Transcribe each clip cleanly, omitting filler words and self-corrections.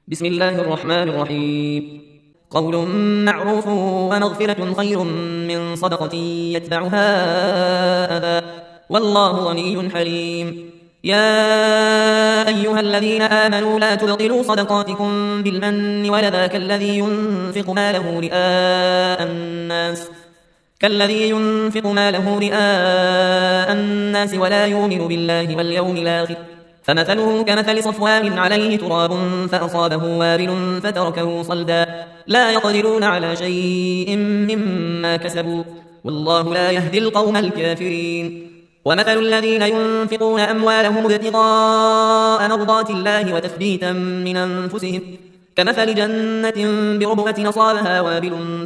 بسم الله الرحمن الرحيم. قول معروف ومغفرة خير من صدقة يتبعها أذى، والله غني حليم. يا أيها الذين آمنوا لا تبطلوا صدقاتكم بالمن والأذى كالذي ينفق ماله رئاء الناس ولا يؤمن بالله واليوم الآخر، فمثله كمثل صفوان عليه تراب فأصابه وابل فتركه صلدا، لا يقدرون على شيء مما كسبوا، والله لا يهدي القوم الكافرين. ومثل الذين ينفقون أموالهم ابتغاء مرضات الله وتثبيتا من أنفسهم كمثل جنة بربوة أصابها وابل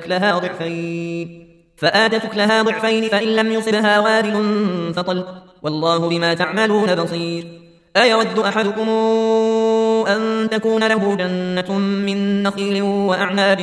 فآتت لها ضعفين فإن لم يصبها وابل فطل، والله بما تعملون بصير. أيود أحدكم أن تكون له جنة من نخيل وأعناب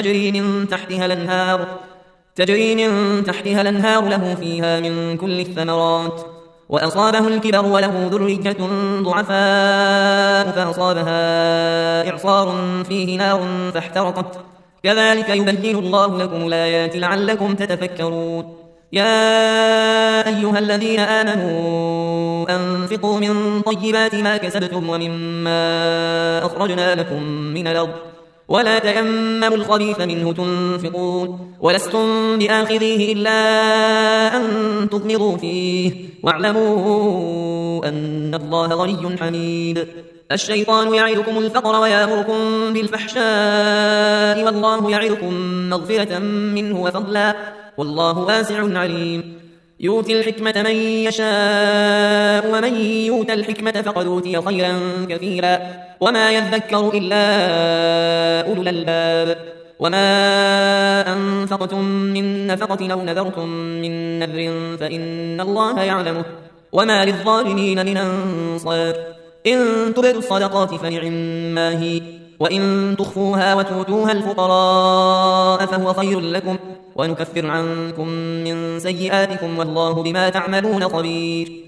تجري من تحتها الأنهار له فيها من كل الثمرات، وأصابه الكبر وله ذرية ضعفاء فأصابها إعصار فيه نار فاحترقت، كذلك يبين الله لكم الآيات لعلكم تتفكرون. يا أيها الذين آمنوا أنفقوا من طيبات ما كسبتم ومما أخرجنا لكم من الأرض، ولا تيمموا الخبيث منه تنفقون ولستم بآخذيه إلا أن تغمضوا فيه، واعلموا أن الله غني حميد. الشيطان يعدكم الفقر ويأمركم بالفحشاء، والله يعدكم مغفرة منه وفضلا، والله واسع عليم. يؤتي الحكمة من يشاء، ومن يؤت الحكمة فقد أوتي خيرا كثيرا، وما يذكر إلا أولو الألباب. وما أنفقتم من نفقة أو نذرتم من نذر فإن الله يعلمه، وما للظالمين من أنصار. إن تبدوا الصدقات فنعما هي، وإن تخفوها وتؤتوها الفقراء فهو خير لكم، ونكفر عنكم من سيئاتكم والله بما تعملون خبير.